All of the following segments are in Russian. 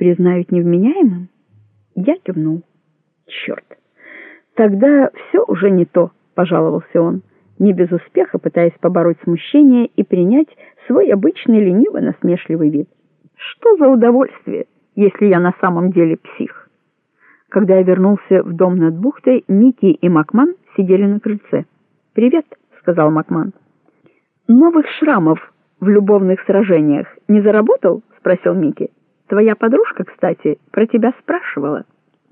признают невменяемым? Я кивнул. Черт! Тогда все уже не то, пожаловался он, не без успеха пытаясь побороть смущение и принять свой обычный лениво-насмешливый вид. Что за удовольствие, если я на самом деле псих? Когда я вернулся в дом над бухтой, Микки и Макман сидели на крыльце. «Привет», — сказал Макман. «Новых шрамов в любовных сражениях не заработал?» — спросил Микки. «Твоя подружка, кстати, про тебя спрашивала».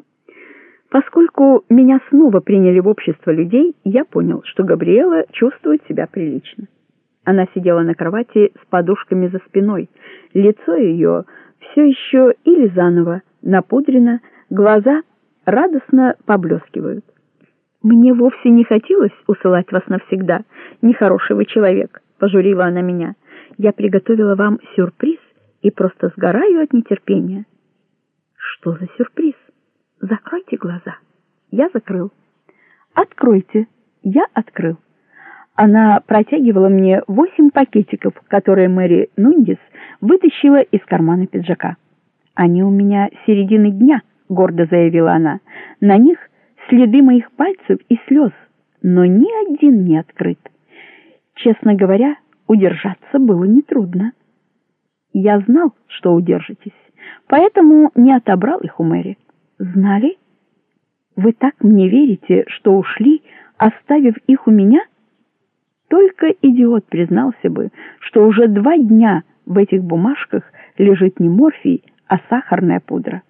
Поскольку меня снова приняли в общество людей, я понял, что Габриэла чувствует себя прилично. Она сидела на кровати с подушками за спиной. Лицо ее все еще или заново напудрено, глаза радостно поблескивают. «Мне вовсе не хотелось усылать вас навсегда, нехороший вы человек», — пожурила она меня. «Я приготовила вам сюрприз и просто сгораю от нетерпения». «Что за сюрприз? Закройте глаза». Я закрыл. «Откройте». Я открыл. Она протягивала мне 8 пакетиков, которые Мэри Нундис вытащила из кармана пиджака. «Они у меня с середины дня», — гордо заявила она. «На них следы моих пальцев и слез, но ни один не открыт. Честно говоря, удержаться было нетрудно». «Я знал, что удержитесь, поэтому не отобрал их у Мэри». «Знали? Вы так мне верите, что ушли, оставив их у меня?» Только идиот признался бы, что уже 2 дня в этих бумажках лежит не морфий, а сахарная пудра.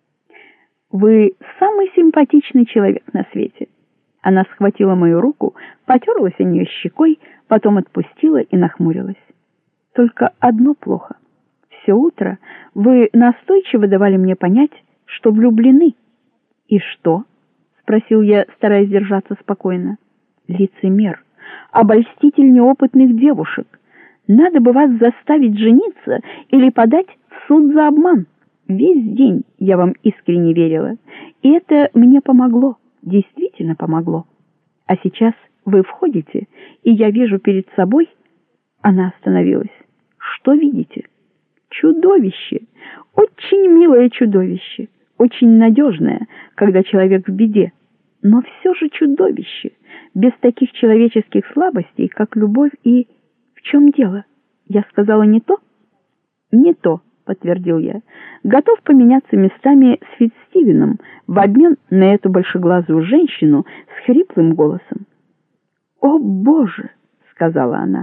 «Вы самый симпатичный человек на свете». Она схватила мою руку, потерлась о нее щекой, потом отпустила и нахмурилась. «Только одно плохо. Все утро вы настойчиво давали мне понять, что влюблены». «И что?» — спросил я, стараясь держаться спокойно. «Лицемер, обольститель неопытных девушек. Надо бы вас заставить жениться или подать в суд за обман. Весь день я вам искренне верила, и это мне помогло, действительно помогло. А сейчас вы входите, и я вижу перед собой...» Она остановилась. «Что видите?» «Чудовище, очень милое чудовище, очень надежное, когда человек в беде, но все же чудовище, без таких человеческих слабостей, как любовь и... В чем дело? Я сказала не то?» «Не то», — подтвердил я. «Готов поменяться местами с Фитцстивеном в обмен на эту большеглазую женщину с хриплым голосом». «О, Боже!» — сказала она.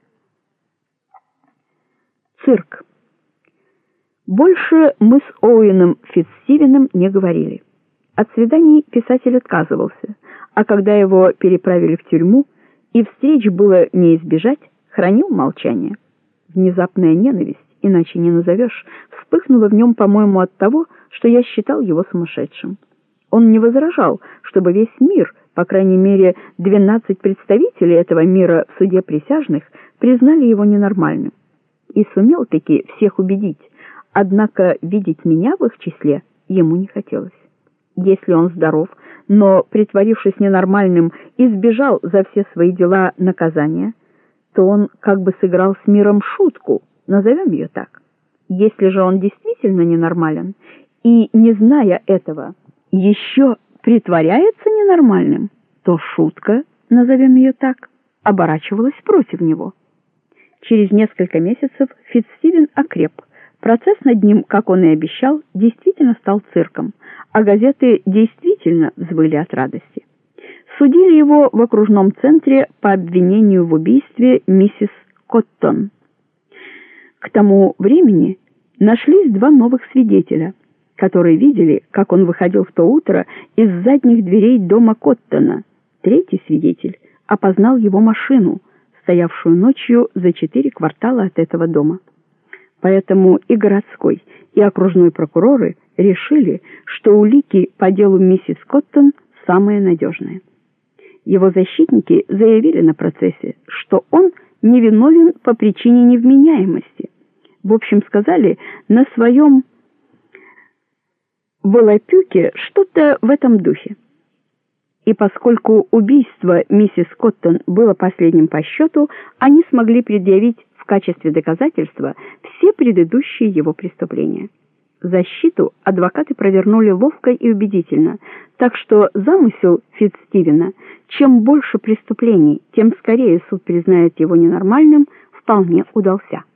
Цирк. Больше мы с Оуэном Фитцстивеном не говорили. От свиданий писатель отказывался, а когда его переправили в тюрьму, и встреч было не избежать, хранил молчание. Внезапная ненависть, иначе не назовешь, вспыхнула в нем, по-моему, от того, что я считал его сумасшедшим. Он не возражал, чтобы весь мир, по крайней мере 12 представителей этого мира в суде присяжных, признали его ненормальным. И сумел-таки всех убедить, однако видеть меня в их числе ему не хотелось. Если он здоров, но, притворившись ненормальным, избежал за все свои дела наказания, то он как бы сыграл с миром шутку, назовем ее так. Если же он действительно ненормален и, не зная этого, еще притворяется ненормальным, то шутка, назовем ее так, оборачивалась против него. Через несколько месяцев Фитцстивен окреп. Процесс над ним, как он и обещал, действительно стал цирком, а газеты действительно взвыли от радости. Судили его в окружном центре по обвинению в убийстве миссис Коттон. К тому времени нашлись 2 новых свидетеля, которые видели, как он выходил в то утро из задних дверей дома Коттона. 3-й свидетель опознал его машину, стоявшую ночью за 4 квартала от этого дома. Поэтому и городской, и окружной прокуроры решили, что улики по делу миссис Коттон самые надежные. Его защитники заявили на процессе, что он невиновен по причине невменяемости. В общем, сказали на своем волопюке что-то в этом духе. И поскольку убийство миссис Коттон было последним по счету, они смогли предъявить в качестве доказательства все предыдущие его преступления. Защиту адвокаты провернули ловко и убедительно, так что замысел Фицстивена «чем больше преступлений, тем скорее суд признает его ненормальным» вполне удался.